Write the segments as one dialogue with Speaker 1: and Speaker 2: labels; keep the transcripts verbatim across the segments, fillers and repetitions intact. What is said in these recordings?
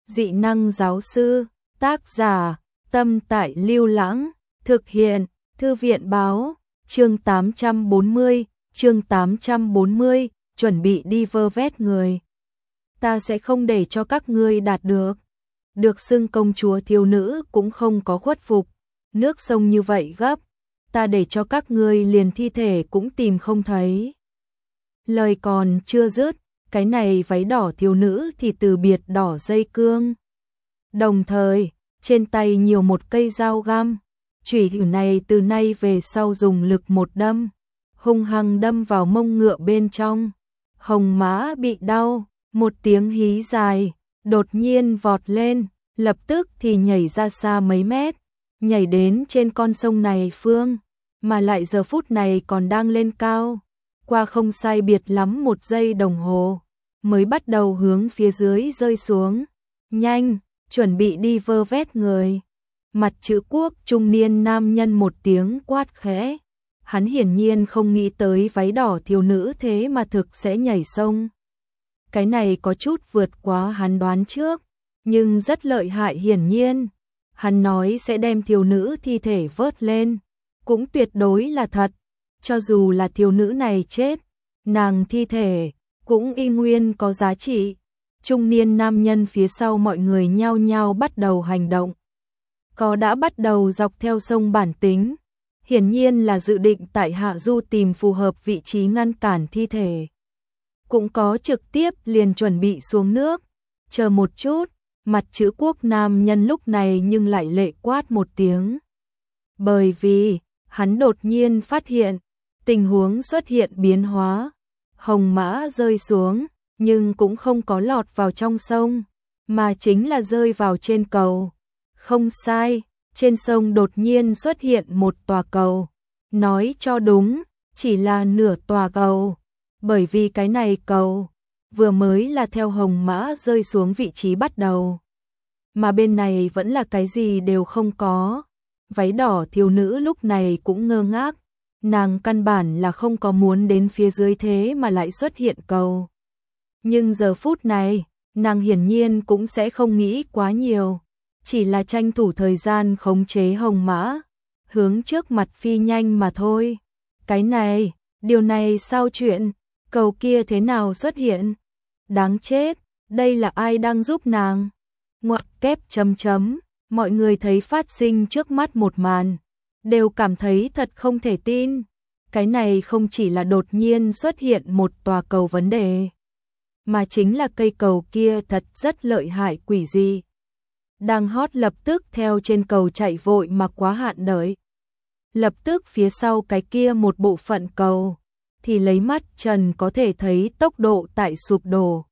Speaker 1: Dị năng giáo sư, tác giả, Tâm Tại Lưu Lãng, thực hiện, Thư viện báo, chương tám trăm bốn mươi, chương tám trăm bốn mươi, chuẩn bị đi vơ vét người. Ta sẽ không để cho các ngươi đạt được. Được xưng công chúa thiếu nữ cũng không có khuất phục, nước sông như vậy gấp, ta để cho các ngươi liền thi thể cũng tìm không thấy. Lời còn chưa dứt, cái này váy đỏ thiếu nữ thì từ biệt đỏ dây cương. Đồng thời, trên tay nhiều một cây dao găm, chủy thủ này từ nay về sau dùng lực một đâm, hung hăng đâm vào mông ngựa bên trong. Hồng Mã bị đau, một tiếng hí dài, đột nhiên vọt lên, lập tức thì nhảy ra xa mấy mét, nhảy đến trên con sông này phương, mà lại giờ phút này còn đang lên cao. Qua không sai biệt lắm một giây đồng hồ, mới bắt đầu hướng phía dưới rơi xuống. Nhanh, chuẩn bị đi vơ vét người. Mặt chữ quốc trung niên nam nhân một tiếng quát khẽ. Hắn hiển nhiên không nghĩ tới váy đỏ thiếu nữ thế mà thực sẽ nhảy sông. Cái này có chút vượt quá hắn đoán trước, nhưng rất lợi hại hiển nhiên. Hắn nói sẽ đem thiếu nữ thi thể vớt lên, cũng tuyệt đối là thật. Cho dù là thiếu nữ này chết, nàng thi thể cũng y nguyên có giá trị. Trung niên nam nhân phía sau mọi người nhao nhao bắt đầu hành động. Có đã bắt đầu dọc theo sông bản tính, hiển nhiên là dự định tại hạ du tìm phù hợp vị trí ngăn cản thi thể. Cũng có trực tiếp liền chuẩn bị xuống nước. Chờ một chút, mặt chữ quốc nam nhân lúc này nhưng lại lệ quát một tiếng. Bởi vì, hắn đột nhiên phát hiện, tình huống xuất hiện biến hóa. Hồng Mã rơi xuống, nhưng cũng không có lọt vào trong sông, mà chính là rơi vào trên cầu. Không sai, trên sông đột nhiên xuất hiện một tòa cầu. Nói cho đúng, chỉ là nửa tòa cầu. Bởi vì cái này cầu, vừa mới là theo Hồng Mã rơi xuống vị trí bắt đầu. Mà bên này vẫn là cái gì đều không có. Váy đỏ thiếu nữ lúc này cũng ngơ ngác. Nàng căn bản là không có muốn đến phía dưới thế mà lại xuất hiện cầu. Nhưng giờ phút này, nàng hiển nhiên cũng sẽ không nghĩ quá nhiều. Chỉ là tranh thủ thời gian khống chế Hồng Mã, hướng trước mặt phi nhanh mà thôi. Cái này, điều này sao chuyện, cầu kia thế nào xuất hiện? Đáng chết, đây là ai đang giúp nàng? Ngoặc kép chấm chấm, mọi người thấy phát sinh trước mắt một màn, đều cảm thấy thật không thể tin. Cái này không chỉ là đột nhiên xuất hiện một tòa cầu vấn đề, mà chính là cây cầu kia thật rất lợi hại quỷ dị. Đang hót lập tức theo trên cầu chạy vội mà quá hạn đợi. Lập tức phía sau cái kia một bộ phận cầu, thì lấy mắt trần có thể thấy tốc độ tại sụp đổ.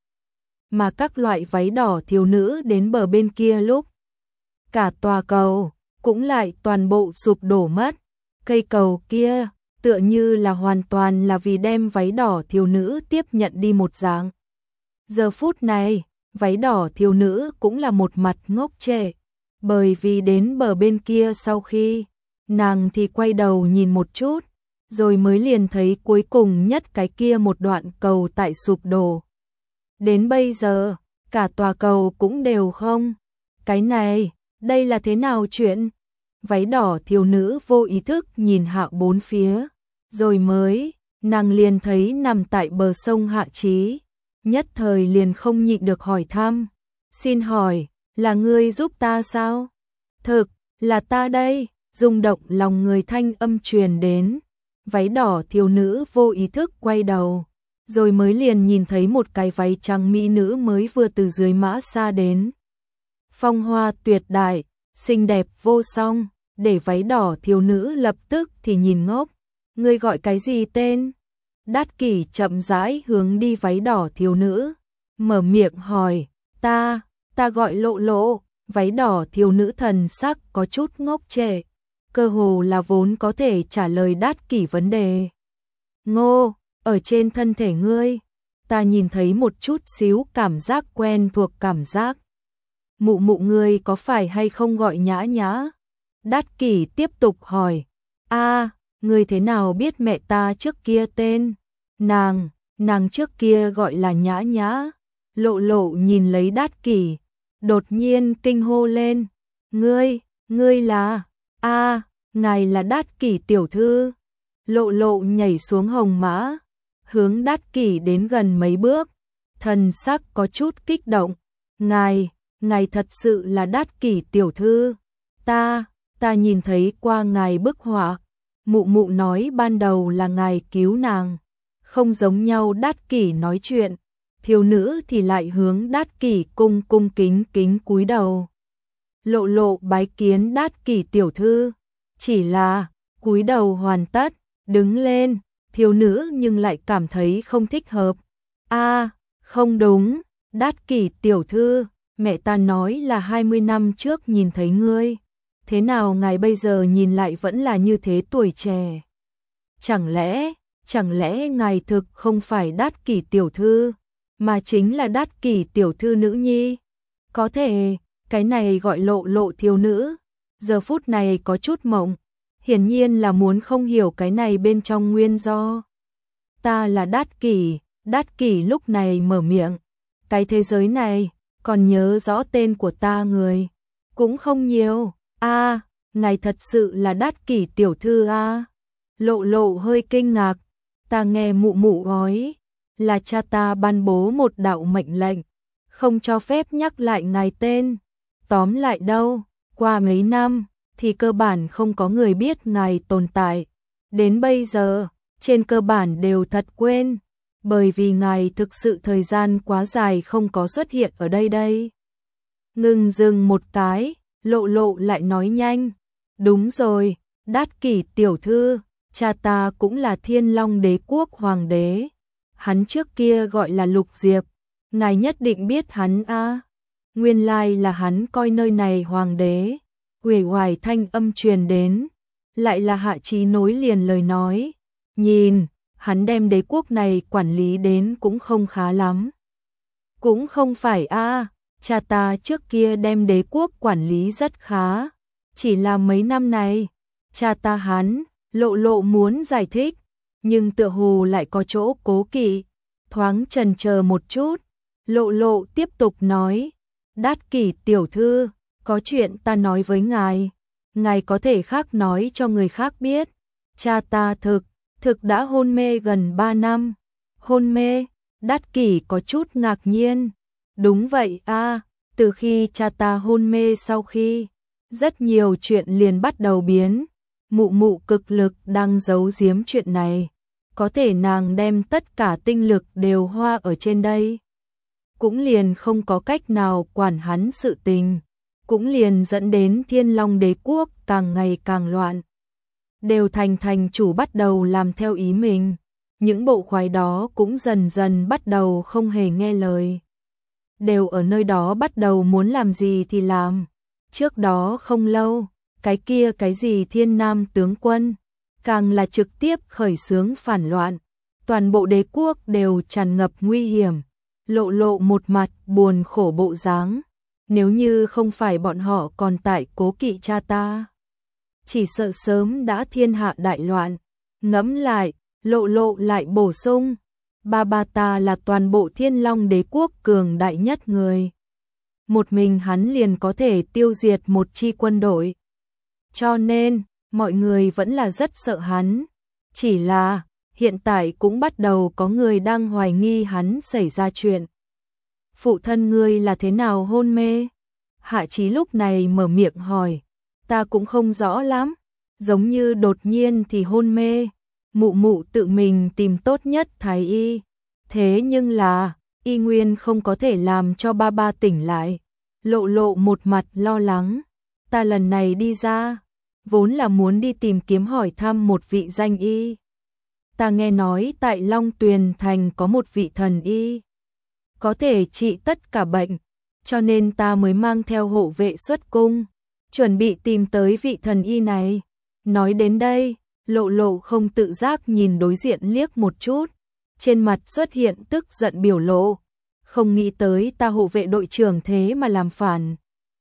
Speaker 1: Mà các loại váy đỏ thiếu nữ đến bờ bên kia lúc, cả tòa cầu cũng lại toàn bộ sụp đổ mất. Cây cầu kia tựa như là hoàn toàn là vì đem váy đỏ thiếu nữ tiếp nhận đi một dạng. Giờ phút này, váy đỏ thiếu nữ cũng là một mặt ngốc trệ, bởi vì đến bờ bên kia sau khi, nàng thì quay đầu nhìn một chút, rồi mới liền thấy cuối cùng nhất cái kia một đoạn cầu tại sụp đổ. Đến bây giờ, cả tòa cầu cũng đều không. Cái này, đây là thế nào chuyện? Váy đỏ thiếu nữ vô ý thức nhìn hạ bốn phía, rồi mới, nàng liền thấy nằm tại bờ sông Hạ Chí. Nhất thời liền không nhịn được hỏi thăm. Xin hỏi, là ngươi giúp ta sao? Thực, là ta đây, rung động lòng người thanh âm truyền đến. Váy đỏ thiếu nữ vô ý thức quay đầu, rồi mới liền nhìn thấy một cái váy trắng mỹ nữ mới vừa từ dưới mã xa đến. Phong hoa tuyệt đại, xinh đẹp vô song, để váy đỏ thiếu nữ lập tức thì nhìn ngốc. Ngươi gọi cái gì tên? Đát Kỷ chậm rãi hướng đi váy đỏ thiếu nữ, mở miệng hỏi, ta, ta gọi Lộ Lộ. Váy đỏ thiếu nữ thần sắc có chút ngốc trệ, cơ hồ là vốn có thể trả lời Đát Kỷ vấn đề. Ngô, ở trên thân thể ngươi, ta nhìn thấy một chút xíu cảm giác quen thuộc cảm giác. Mụ mụ ngươi có phải hay không gọi Nhã Nhã? Đát Kỷ tiếp tục hỏi, a, ngươi thế nào biết mẹ ta trước kia tên? Nàng, nàng trước kia gọi là Nhã Nhã. Lộ Lộ nhìn lấy Đát Kỷ, đột nhiên kinh hô lên. Ngươi, ngươi là, a ngài là Đát Kỷ tiểu thư. Lộ Lộ nhảy xuống hồng mã, hướng Đát Kỷ đến gần mấy bước, thần sắc có chút kích động. Ngài, ngài thật sự là Đát Kỷ tiểu thư. Ta, ta nhìn thấy qua ngài bức họa. Mụ mụ nói ban đầu là ngài cứu nàng. Không giống nhau. Đát Kỷ nói chuyện, thiếu nữ thì lại hướng Đát Kỷ cung cung kính kính cúi đầu. Lộ Lộ bái kiến Đát Kỷ tiểu thư. Chỉ là cúi đầu hoàn tất, đứng lên, thiếu nữ nhưng lại cảm thấy không thích hợp. A, không đúng, Đát Kỷ tiểu thư, mẹ ta nói là hai mươi năm trước nhìn thấy ngươi. Thế nào ngài bây giờ nhìn lại vẫn là như thế tuổi trẻ? Chẳng lẽ, chẳng lẽ ngài thực không phải Đát Kỷ tiểu thư, mà chính là Đát Kỷ tiểu thư nữ nhi? Có thể, cái này gọi Lộ Lộ thiếu nữ, giờ phút này có chút mộng, hiển nhiên là muốn không hiểu cái này bên trong nguyên do. Ta là Đát Kỷ. Đát Kỷ lúc này mở miệng. Cái thế giới này, còn nhớ rõ tên của ta người cũng không nhiều. A, ngài thật sự là Đát Kỷ tiểu thư a? Lộ Lộ hơi kinh ngạc. Ta nghe mụ mụ nói là cha ta ban bố một đạo mệnh lệnh, không cho phép nhắc lại ngài tên. Tóm lại đâu, qua mấy năm thì cơ bản không có người biết ngài tồn tại. Đến bây giờ, trên cơ bản đều thật quên, bởi vì ngài thực sự thời gian quá dài không có xuất hiện ở đây đây. Ngừng dừng một cái, Lộ Lộ lại nói nhanh. Đúng rồi, Đát Kỷ tiểu thư, cha ta cũng là Thiên Long Đế quốc hoàng đế. Hắn trước kia gọi là Lục Diệp, ngài nhất định biết hắn a. Nguyên lai là hắn coi nơi này hoàng đế. Uể oải thanh âm truyền đến, lại là Hạ Chí nối liền lời nói. Nhìn, hắn đem đế quốc này quản lý đến cũng không khá lắm. Cũng không phải a, cha ta trước kia đem đế quốc quản lý rất khá. Chỉ là mấy năm này, cha ta hắn, Lộ Lộ muốn giải thích, nhưng tựa hồ lại có chỗ cố kỵ. Thoáng chần chờ một chút, Lộ Lộ tiếp tục nói. Đát Kỷ tiểu thư, có chuyện ta nói với ngài. Ngài có thể khác nói cho người khác biết. Cha ta thực, thực đã hôn mê gần ba năm. Hôn mê? Đát Kỷ có chút ngạc nhiên. Đúng vậy a, từ khi cha ta hôn mê sau khi, rất nhiều chuyện liền bắt đầu biến. Mụ mụ cực lực đang giấu giếm chuyện này. Có thể nàng đem tất cả tinh lực đều hoa ở trên đây. Cũng liền không có cách nào quản hắn sự tình. Cũng liền dẫn đến Thiên Long Đế quốc càng ngày càng loạn. Đều thành thành chủ bắt đầu làm theo ý mình. Những bộ khoái đó cũng dần dần bắt đầu không hề nghe lời. Đều ở nơi đó bắt đầu muốn làm gì thì làm. Trước đó không lâu, cái kia cái gì Thiên Nam tướng quân, càng là trực tiếp khởi xướng phản loạn. Toàn bộ đế quốc đều tràn ngập nguy hiểm. Lộ Lộ một mặt buồn khổ bộ dáng. Nếu như không phải bọn họ còn tại cố kỵ cha ta, chỉ sợ sớm đã thiên hạ đại loạn. Ngẫm lại, Lộ Lộ lại bổ sung. Ba ba ta là toàn bộ Thiên Long Đế quốc cường đại nhất người. Một mình hắn liền có thể tiêu diệt một chi quân đội. Cho nên, mọi người vẫn là rất sợ hắn. Chỉ là, hiện tại cũng bắt đầu có người đang hoài nghi hắn xảy ra chuyện. Phụ thân ngươi là thế nào hôn mê? Hạ Chí lúc này mở miệng hỏi. Ta cũng không rõ lắm. Giống như đột nhiên thì hôn mê. Mụ mụ tự mình tìm tốt nhất thái y. Thế nhưng là, y nguyên không có thể làm cho ba ba tỉnh lại. Lộ Lộ một mặt lo lắng. Ta lần này đi ra, vốn là muốn đi tìm kiếm hỏi thăm một vị danh y. Ta nghe nói tại Long Tuyền Thành có một vị thần y, có thể trị tất cả bệnh, cho nên ta mới mang theo hộ vệ xuất cung, chuẩn bị tìm tới vị thần y này. Nói đến đây, Lộ Lộ không tự giác nhìn đối diện liếc một chút, trên mặt xuất hiện tức giận biểu lộ. Không nghĩ tới ta hộ vệ đội trưởng thế mà làm phản.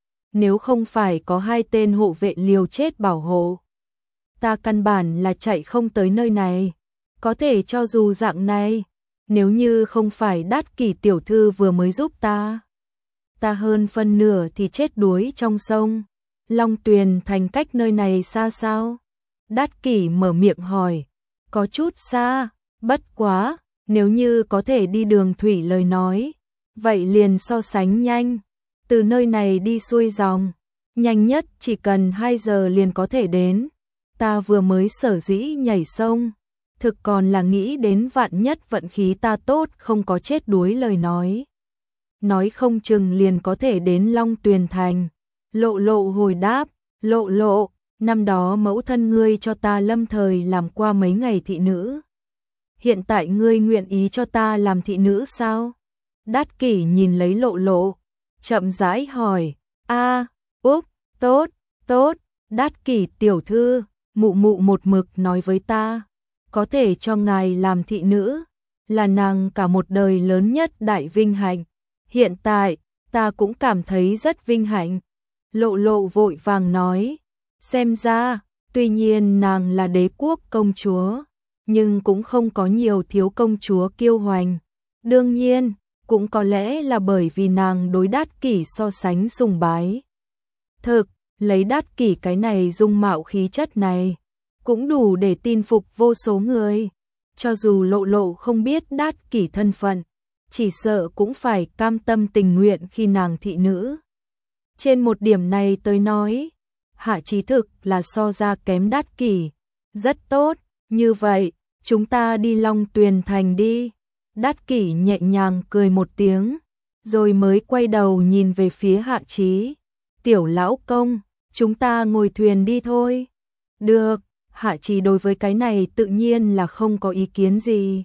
Speaker 1: Nếu không phải có hai tên hộ vệ liều chết bảo hộ, ta căn bản là chạy không tới nơi này. Có thể cho dù dạng này, nếu như không phải Đát Kỷ tiểu thư vừa mới giúp ta, ta hơn phân nửa thì chết đuối trong sông. Long Tuyền Thành cách nơi này xa sao? Đát Kỷ mở miệng hỏi. Có chút xa, bất quá, nếu như có thể đi đường thủy lời nói, vậy liền so sánh nhanh. Từ nơi này đi xuôi dòng, nhanh nhất chỉ cần hai giờ liền có thể đến. Ta vừa mới sở dĩ nhảy sông, thực còn là nghĩ đến vạn nhất vận khí ta tốt không có chết đuối lời nói. Nói không chừng liền có thể đến Long Tuyền Thành. Lộ Lộ hồi đáp, Lộ Lộ, năm đó mẫu thân ngươi cho ta lâm thời làm qua mấy ngày thị nữ. Hiện tại ngươi nguyện ý cho ta làm thị nữ sao? Đát Kỷ nhìn lấy Lộ Lộ, chậm rãi hỏi, a, úp, tốt, tốt, Đát Kỷ tiểu thư, mụ mụ một mực nói với ta, có thể cho ngài làm thị nữ, là nàng cả một đời lớn nhất đại vinh hạnh. Hiện tại, ta cũng cảm thấy rất vinh hạnh. Lộ Lộ vội vàng nói, xem ra, tuy nhiên nàng là đế quốc công chúa, nhưng cũng không có nhiều thiếu công chúa kiêu hoành. Đương nhiên, cũng có lẽ là bởi vì nàng đối Đát Kỷ so sánh sùng bái. Thực, lấy Đát Kỷ cái này dung mạo khí chất này, cũng đủ để tin phục vô số người. Cho dù Lộ Lộ không biết Đát Kỷ thân phận, chỉ sợ cũng phải cam tâm tình nguyện khi nàng thị nữ. Trên một điểm này tới nói, Hạ Chí thực là so ra kém Đát Kỷ. Rất tốt, như vậy, chúng ta đi Long Tuyền Thành đi. Đát Kỷ nhẹ nhàng cười một tiếng, rồi mới quay đầu nhìn về phía Hạ Chí. Tiểu lão công, chúng ta ngồi thuyền đi thôi. Được, Hạ Chí đối với cái này tự nhiên là không có ý kiến gì.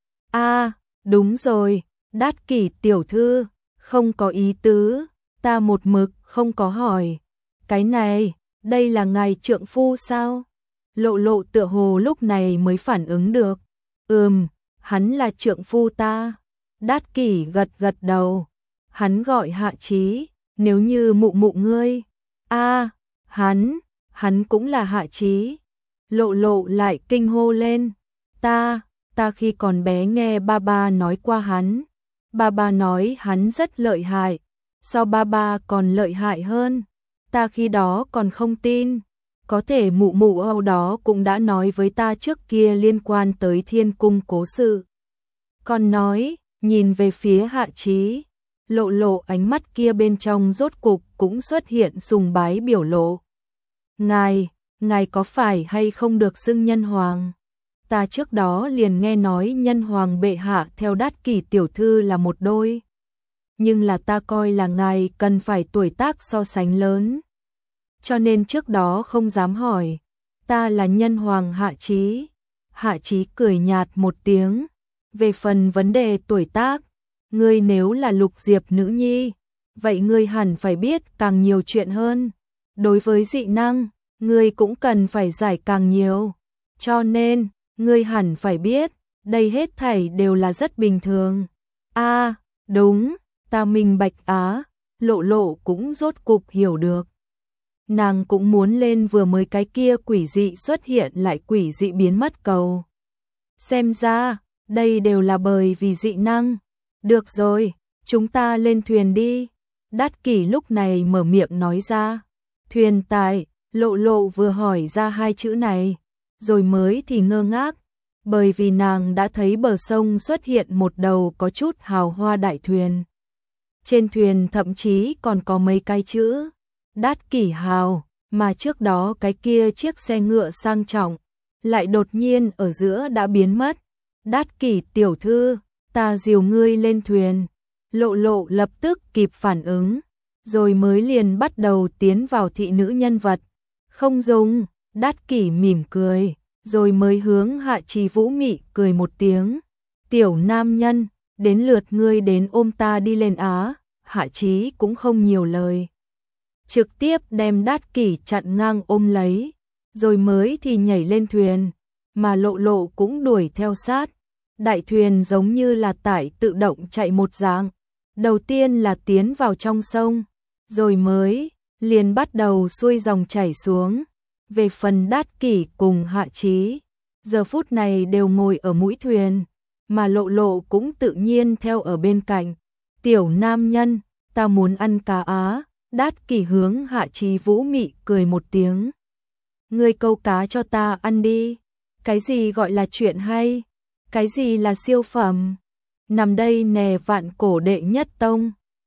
Speaker 1: A, đúng rồi, Đát Kỷ tiểu thư, không có ý tứ, ta một mực không có hỏi. Cái này, đây là ngài trượng phu sao? Lộ Lộ tựa hồ lúc này mới phản ứng được. Ừm, hắn là trượng phu ta. Đát Kỷ gật gật đầu. Hắn gọi Hạ Chí, nếu như mụ mụ ngươi. A, hắn, hắn cũng là Hạ Chí. Lộ Lộ lại kinh hô lên. Ta, ta khi còn bé nghe ba ba nói qua hắn. Ba ba nói hắn rất lợi hại. Sao ba ba còn lợi hại hơn? Ta khi đó còn không tin. Có thể mụ mụ Âu đó cũng đã nói với ta trước kia liên quan tới Thiên Cung cố sự. Còn nói, nhìn về phía Hạ Chí, Lộ Lộ ánh mắt kia bên trong rốt cục cũng xuất hiện sùng bái biểu lộ. Ngài, ngài có phải hay không được xưng nhân hoàng? Ta trước đó liền nghe nói nhân hoàng bệ hạ theo Đát Kỷ tiểu thư là một đôi. Nhưng là ta coi là ngài cần phải tuổi tác so sánh lớn. Cho nên trước đó không dám hỏi. Ta là nhân hoàng Hạ Chí. Hạ Chí cười nhạt một tiếng. Về phần vấn đề tuổi tác, ngươi nếu là Lục Diệp nữ nhi, vậy ngươi hẳn phải biết càng nhiều chuyện hơn. Đối với dị năng, ngươi cũng cần phải giải càng nhiều. Cho nên, ngươi hẳn phải biết, đây hết thảy đều là rất bình thường. A, đúng, ta minh bạch á. Lộ Lộ cũng rốt cục hiểu được. Nàng cũng muốn lên vừa mới cái kia quỷ dị xuất hiện lại quỷ dị biến mất cầu. Xem ra, đây đều là bởi vì dị năng. Được rồi, chúng ta lên thuyền đi. Đát Kỷ lúc này mở miệng nói ra. Thuyền tại, Lộ Lộ vừa hỏi ra hai chữ này, rồi mới thì ngơ ngác, bởi vì nàng đã thấy bờ sông xuất hiện một đầu có chút hào hoa đại thuyền. Trên thuyền thậm chí còn có mấy cái chữ Đát Kỷ hào, mà trước đó cái kia chiếc xe ngựa sang trọng lại đột nhiên ở giữa đã biến mất. Đát Kỷ tiểu thư, ta dìu ngươi lên thuyền. Lộ Lộ lập tức kịp phản ứng, rồi mới liền bắt đầu tiến vào thị nữ nhân vật. Không dùng, Đát Kỷ mỉm cười, rồi mới hướng Hạ Chí vũ mị cười một tiếng. Tiểu nam nhân, đến lượt ngươi đến ôm ta đi lên á. Hạ Chí cũng không nhiều lời, trực tiếp đem Đát Kỷ chặn ngang ôm lấy, rồi mới thì nhảy lên thuyền, mà Lộ Lộ cũng đuổi theo sát. Đại thuyền giống như là tải tự động chạy một dạng, đầu tiên là tiến vào trong sông, rồi mới liền bắt đầu xuôi dòng chảy xuống. Về phần Đát Kỷ cùng Hạ Chí, giờ phút này đều ngồi ở mũi thuyền, mà Lộ Lộ cũng tự nhiên theo ở bên cạnh. Tiểu nam nhân, ta muốn ăn cá á. Đát Kỷ hướng Hạ Chí Vũ mị cười một tiếng. Ngươi câu cá cho ta ăn đi. Cái gì gọi là chuyện hay? Cái gì là siêu phẩm? Nằm đây nè, vạn cổ đệ nhất tông.